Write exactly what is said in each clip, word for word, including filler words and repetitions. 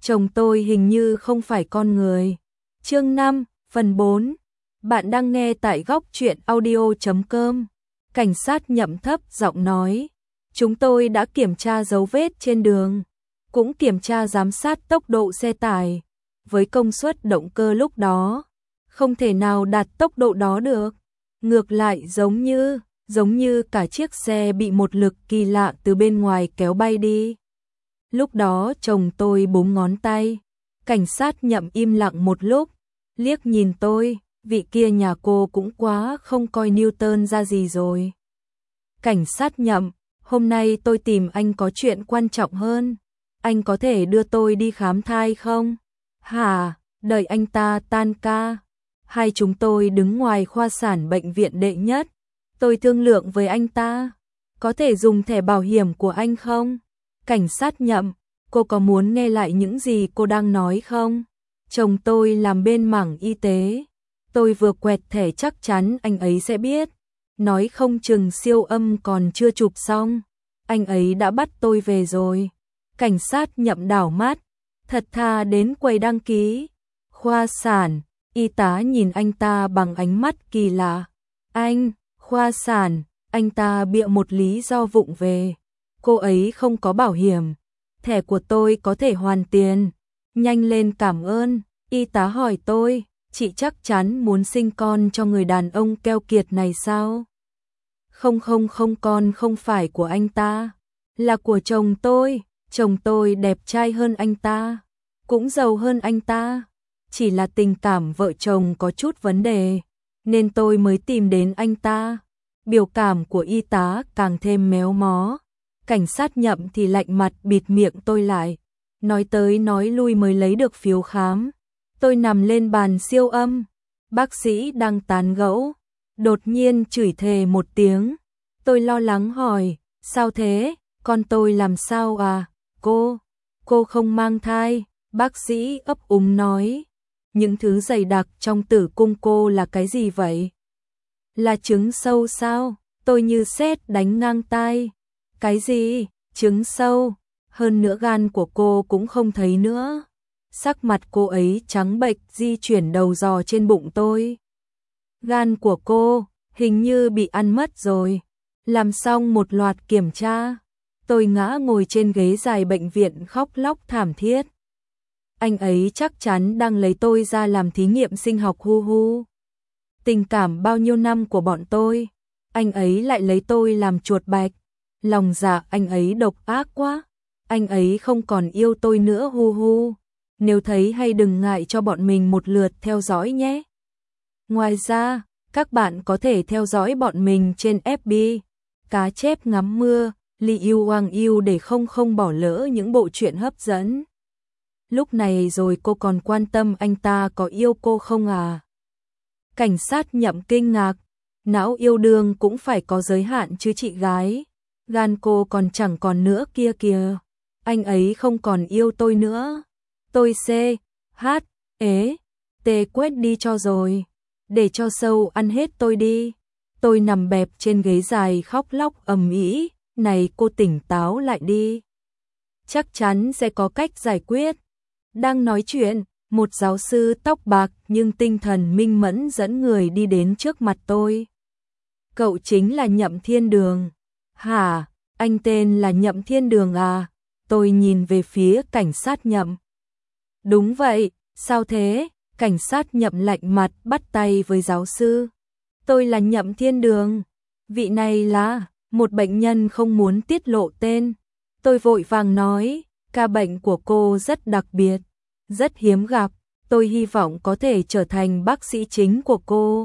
chồng tôi hình như không phải con người. Chương năm, phần bốn. Bạn đang nghe tại góc truyện audio chấm com. Cảnh sát Nhậm thấp giọng nói, chúng tôi đã kiểm tra dấu vết trên đường, cũng kiểm tra giám sát tốc độ xe tải. Với công suất động cơ lúc đó, không thể nào đạt tốc độ đó được. Ngược lại giống như, giống như cả chiếc xe bị một lực kỳ lạ từ bên ngoài kéo bay đi. Lúc đó chồng tôi búng ngón tay. Cảnh sát Nhậm im lặng một lúc, liếc nhìn tôi, vị kia nhà cô cũng quá không coi Newton ra gì rồi. Cảnh sát Nhậm, hôm nay tôi tìm anh có chuyện quan trọng hơn. Anh có thể đưa tôi đi khám thai không? Hả, đợi anh ta tan ca. Hai chúng tôi đứng ngoài khoa sản bệnh viện đệ nhất. Tôi thương lượng với anh ta, có thể dùng thẻ bảo hiểm của anh không? Cảnh sát Nhậm, cô có muốn nghe lại những gì cô đang nói không? Chồng tôi làm bên mảng y tế. Tôi vừa quẹt thẻ chắc chắn anh ấy sẽ biết. Nói không chừng siêu âm còn chưa chụp xong, anh ấy đã bắt tôi về rồi. Cảnh sát Nhậm đảo mắt, thật thà đến quầy đăng ký. Khoa sản, y tá nhìn anh ta bằng ánh mắt kỳ lạ. Anh, khoa sản, anh ta bịa một lý do vụng về. Cô ấy không có bảo hiểm, thẻ của tôi có thể hoàn tiền. Nhanh lên cảm ơn. Y tá hỏi tôi, chị chắc chắn muốn sinh con cho người đàn ông keo kiệt này sao? Không không không, con không phải của anh ta, là của chồng tôi. Chồng tôi đẹp trai hơn anh ta, cũng giàu hơn anh ta. Chỉ là tình cảm vợ chồng có chút vấn đề, nên tôi mới tìm đến anh ta. Biểu cảm của y tá càng thêm méo mó. Cảnh sát Nhậm thì lạnh mặt bịt miệng tôi lại. Nói tới nói lui mới lấy được phiếu khám. Tôi nằm lên bàn siêu âm. Bác sĩ đang tán gẫu, đột nhiên chửi thề một tiếng. Tôi lo lắng hỏi, sao thế, con tôi làm sao à? Cô, cô không mang thai. Bác sĩ ấp úng nói, những thứ dày đặc trong tử cung cô là cái gì vậy? Là trứng sâu sao? Tôi như sét đánh ngang tai. Cái gì? Trứng sâu? Hơn nữa gan của cô cũng không thấy nữa. Sắc mặt cô ấy trắng bệch di chuyển đầu dò trên bụng tôi. Gan của cô hình như bị ăn mất rồi. Làm xong một loạt kiểm tra, tôi ngã ngồi trên ghế dài bệnh viện khóc lóc thảm thiết. Anh ấy chắc chắn đang lấy tôi ra làm thí nghiệm sinh học hu hu. Tình cảm bao nhiêu năm của bọn tôi, anh ấy lại lấy tôi làm chuột bạch. Lòng dạ anh ấy độc ác quá. Anh ấy không còn yêu tôi nữa hu hu. Nếu thấy hay đừng ngại cho bọn mình một lượt theo dõi nhé. Ngoài ra, các bạn có thể theo dõi bọn mình trên ép bê, Cá chép ngắm mưa, Li Yêu Wang Yêu để không không bỏ lỡ những bộ truyện hấp dẫn. Lúc này rồi cô còn quan tâm anh ta có yêu cô không à? Cảnh sát Nhậm kinh ngạc, não yêu đương cũng phải có giới hạn chứ chị gái. Gan cô còn chẳng còn nữa kia kìa. Anh ấy không còn yêu tôi nữa. Tôi C, H, ế, T quét đi cho rồi. Để cho sâu ăn hết tôi đi. Tôi nằm bẹp trên ghế dài khóc lóc ầm ĩ. Này cô tỉnh táo lại đi. Chắc chắn sẽ có cách giải quyết. Đang nói chuyện, một giáo sư tóc bạc nhưng tinh thần minh mẫn dẫn người đi đến trước mặt tôi. Cậu chính là Nhậm Thiên Đường. Hả, anh tên là Nhậm Thiên Đường à? Tôi nhìn về phía cảnh sát Nhậm. Đúng vậy, sao thế? Cảnh sát Nhậm lạnh mặt bắt tay với giáo sư. Tôi là Nhậm Thiên Đường. Vị này là một bệnh nhân không muốn tiết lộ tên. Tôi vội vàng nói, ca bệnh của cô rất đặc biệt, rất hiếm gặp. Tôi hy vọng có thể trở thành bác sĩ chính của cô.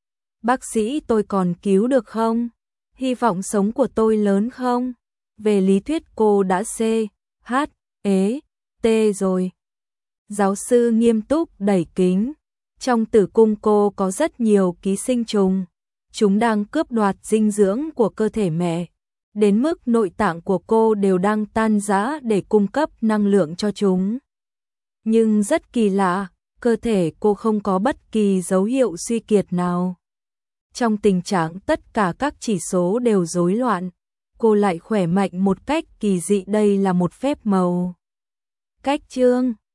Bác sĩ tôi còn cứu được không? Hy vọng sống của tôi lớn không? Về lý thuyết cô đã C, H, ế, T rồi. Giáo sư nghiêm túc đẩy kính. Trong tử cung cô có rất nhiều ký sinh trùng. Chúng đang cướp đoạt dinh dưỡng của cơ thể mẹ. Đến mức nội tạng của cô đều đang tan rã để cung cấp năng lượng cho chúng. Nhưng rất kỳ lạ, cơ thể cô không có bất kỳ dấu hiệu suy kiệt nào. Trong tình trạng tất cả các chỉ số đều rối loạn, cô lại khỏe mạnh một cách kỳ dị, đây là một phép màu. Cách chương